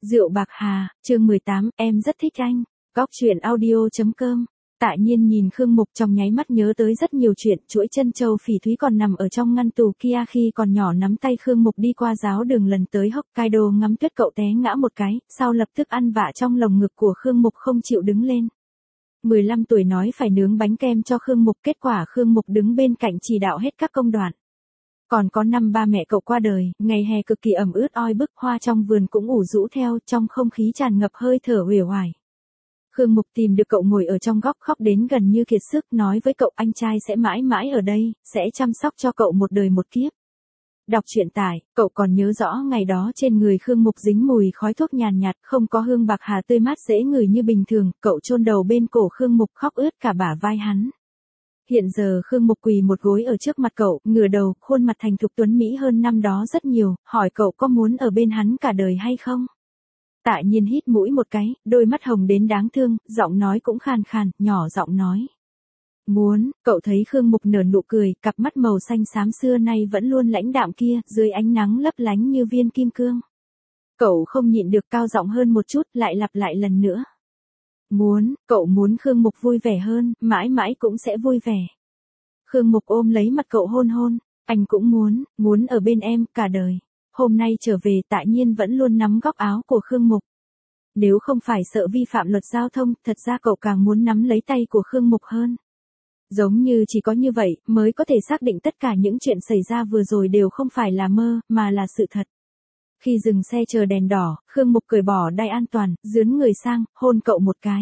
Rượu bạc hà, chương 18, em rất thích anh. Góc truyện audio.com. Tạ Nhiên nhìn Khương Mục trong nháy mắt nhớ tới rất nhiều chuyện, chuỗi chân châu phỉ thúy còn nằm ở trong ngăn tủ kia khi còn nhỏ nắm tay Khương Mục đi qua giáo đường lần tới Hokkaido ngắm tuyết cậu té ngã một cái, sau lập tức ăn vạ trong lồng ngực của Khương Mục không chịu đứng lên. 15 tuổi nói phải nướng bánh kem cho Khương Mục, kết quả Khương Mục đứng bên cạnh chỉ đạo hết các công đoạn. Còn có năm ba mẹ cậu qua đời, ngày hè cực kỳ ẩm ướt oi bức, hoa trong vườn cũng ủ rũ theo, trong không khí tràn ngập hơi thở uể oải. Khương Mục tìm được cậu ngồi ở trong góc khóc đến gần như kiệt sức, nói với cậu anh trai sẽ mãi mãi ở đây, sẽ chăm sóc cho cậu một đời một kiếp. Đọc truyện tải, cậu còn nhớ rõ ngày đó trên người Khương Mục dính mùi khói thuốc nhàn nhạt, không có hương bạc hà tươi mát dễ ngửi như bình thường, cậu chôn đầu bên cổ Khương Mục khóc ướt cả bả vai hắn. Hiện giờ Khương Mục quỳ một gối ở trước mặt cậu, ngửa đầu, khuôn mặt thành thục tuấn mỹ hơn năm đó rất nhiều, hỏi cậu có muốn ở bên hắn cả đời hay không? Tạ Nhiên hít mũi một cái, đôi mắt hồng đến đáng thương, giọng nói cũng khàn khàn, nhỏ giọng nói. Muốn, cậu thấy Khương Mục nở nụ cười, cặp mắt màu xanh xám xưa nay vẫn luôn lãnh đạm kia, dưới ánh nắng lấp lánh như viên kim cương. Cậu không nhịn được cao giọng hơn một chút, lại lặp lại lần nữa. Muốn, cậu muốn Khương Mục vui vẻ hơn, mãi mãi cũng sẽ vui vẻ. Khương Mục ôm lấy mặt cậu hôn hôn, anh cũng muốn ở bên em, cả đời. Hôm nay trở về Tạ Nhiên vẫn luôn nắm góc áo của Khương Mục. Nếu không phải sợ vi phạm luật giao thông, thật ra cậu càng muốn nắm lấy tay của Khương Mục hơn. Giống như chỉ có như vậy, mới có thể xác định tất cả những chuyện xảy ra vừa rồi đều không phải là mơ, mà là sự thật. Khi dừng xe chờ đèn đỏ, Khương Mục cởi bỏ đai an toàn, dướn người sang, hôn cậu một cái.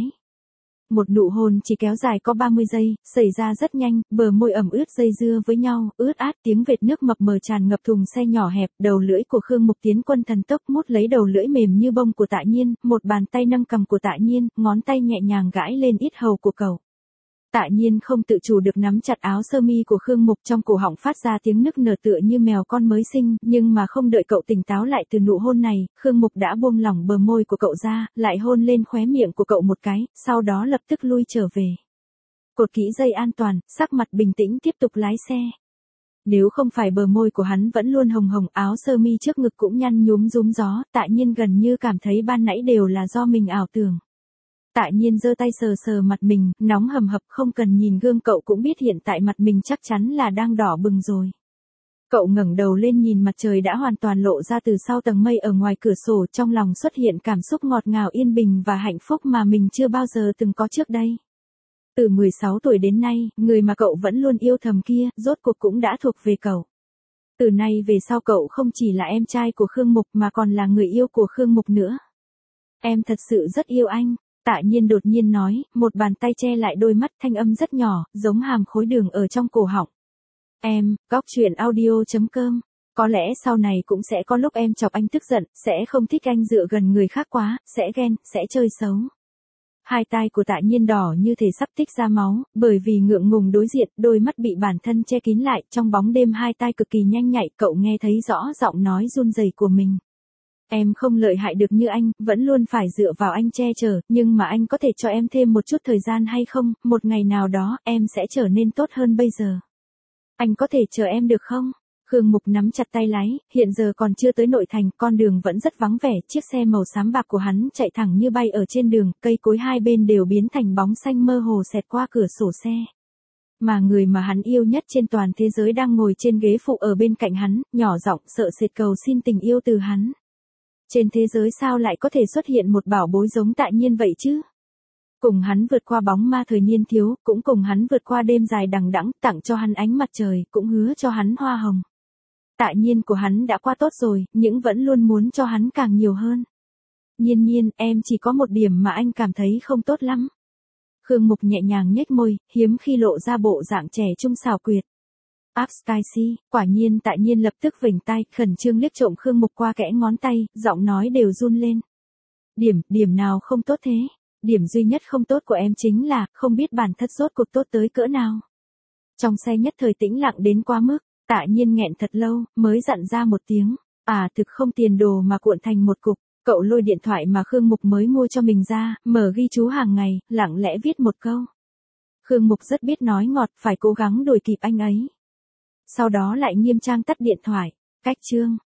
Một nụ hôn chỉ kéo dài có 30 giây, xảy ra rất nhanh, bờ môi ẩm ướt dây dưa với nhau, ướt át, tiếng vệt nước mập mờ tràn ngập thùng xe nhỏ hẹp, đầu lưỡi của Khương Mục tiến quân thần tốc mút lấy đầu lưỡi mềm như bông của Tạ Nhiên, một bàn tay nâng cằm của Tạ Nhiên, ngón tay nhẹ nhàng gãi lên yết hầu của cậu. Tạ Nhiên không tự chủ được nắm chặt áo sơ mi của Khương Mục, trong cổ họng phát ra tiếng nức nở tựa như mèo con mới sinh, nhưng mà không đợi cậu tỉnh táo lại từ nụ hôn này, Khương Mục đã buông lỏng bờ môi của cậu ra, lại hôn lên khóe miệng của cậu một cái, sau đó lập tức lui trở về. Cột kỹ dây an toàn, sắc mặt bình tĩnh tiếp tục lái xe. Nếu không phải bờ môi của hắn vẫn luôn hồng hồng, áo sơ mi trước ngực cũng nhăn nhúm rúm gió, Tạ Nhiên gần như cảm thấy ban nãy đều là do mình ảo tưởng. Tạ Nhiên giơ tay sờ sờ mặt mình, nóng hầm hập, không cần nhìn gương cậu cũng biết hiện tại mặt mình chắc chắn là đang đỏ bừng rồi. Cậu ngẩng đầu lên nhìn mặt trời đã hoàn toàn lộ ra từ sau tầng mây ở ngoài cửa sổ, trong lòng xuất hiện cảm xúc ngọt ngào yên bình và hạnh phúc mà mình chưa bao giờ từng có trước đây. Từ 16 tuổi đến nay, người mà cậu vẫn luôn yêu thầm kia, rốt cuộc cũng đã thuộc về cậu. Từ nay về sau cậu không chỉ là em trai của Khương Mục mà còn là người yêu của Khương Mục nữa. Em thật sự rất yêu anh. Tạ Nhiên đột nhiên nói, một bàn tay che lại đôi mắt, thanh âm rất nhỏ, giống hàm khối đường ở trong cổ họng. Em, góc truyện audio.com. Có lẽ sau này cũng sẽ có lúc em chọc anh tức giận, sẽ không thích anh dựa gần người khác quá, sẽ ghen, sẽ chơi xấu. Hai tai của Tạ Nhiên đỏ như thể sắp tích ra máu, bởi vì ngượng ngùng đối diện, đôi mắt bị bản thân che kín lại, trong bóng đêm hai tai cực kỳ nhanh nhạy, cậu nghe thấy rõ giọng nói run rẩy của mình. Em không lợi hại được như anh, vẫn luôn phải dựa vào anh che chở, nhưng mà anh có thể cho em thêm một chút thời gian hay không, một ngày nào đó, em sẽ trở nên tốt hơn bây giờ. Anh có thể chờ em được không? Khương Mục nắm chặt tay lái, hiện giờ còn chưa tới nội thành, con đường vẫn rất vắng vẻ, chiếc xe màu xám bạc của hắn chạy thẳng như bay ở trên đường, cây cối hai bên đều biến thành bóng xanh mơ hồ xẹt qua cửa sổ xe. Mà người mà hắn yêu nhất trên toàn thế giới đang ngồi trên ghế phụ ở bên cạnh hắn, nhỏ giọng sợ sệt cầu xin tình yêu từ hắn. Trên thế giới sao lại có thể xuất hiện một bảo bối giống Tạ Nhiên vậy chứ? Cùng hắn vượt qua bóng ma thời niên thiếu, cũng cùng hắn vượt qua đêm dài đằng đẵng, tặng cho hắn ánh mặt trời, cũng hứa cho hắn hoa hồng. Tạ Nhiên của hắn đã qua tốt rồi, nhưng vẫn luôn muốn cho hắn càng nhiều hơn. Nhiên Nhiên, em chỉ có một điểm mà anh cảm thấy không tốt lắm. Khương Mục nhẹ nhàng nhếch môi, hiếm khi lộ ra bộ dạng trẻ trung xảo quyệt. Sky, quả nhiên. Tạ Nhiên lập tức vểnh tai, khẩn trương liếc trộm Khương Mục qua kẽ ngón tay, giọng nói đều run lên. Điểm nào không tốt thế? Điểm duy nhất không tốt của em chính là, không biết bản thân rốt cuộc tốt tới cỡ nào. Trong xe nhất thời tĩnh lặng đến quá mức, Tạ Nhiên nghẹn thật lâu, mới dặn ra một tiếng, thực không tiền đồ mà cuộn thành một cục. Cậu lôi điện thoại mà Khương Mục mới mua cho mình ra, mở ghi chú hàng ngày, lặng lẽ viết một câu. Khương Mục rất biết nói ngọt, phải cố gắng đuổi kịp anh ấy. Sau đó lại nghiêm trang tắt điện thoại. Cách chương.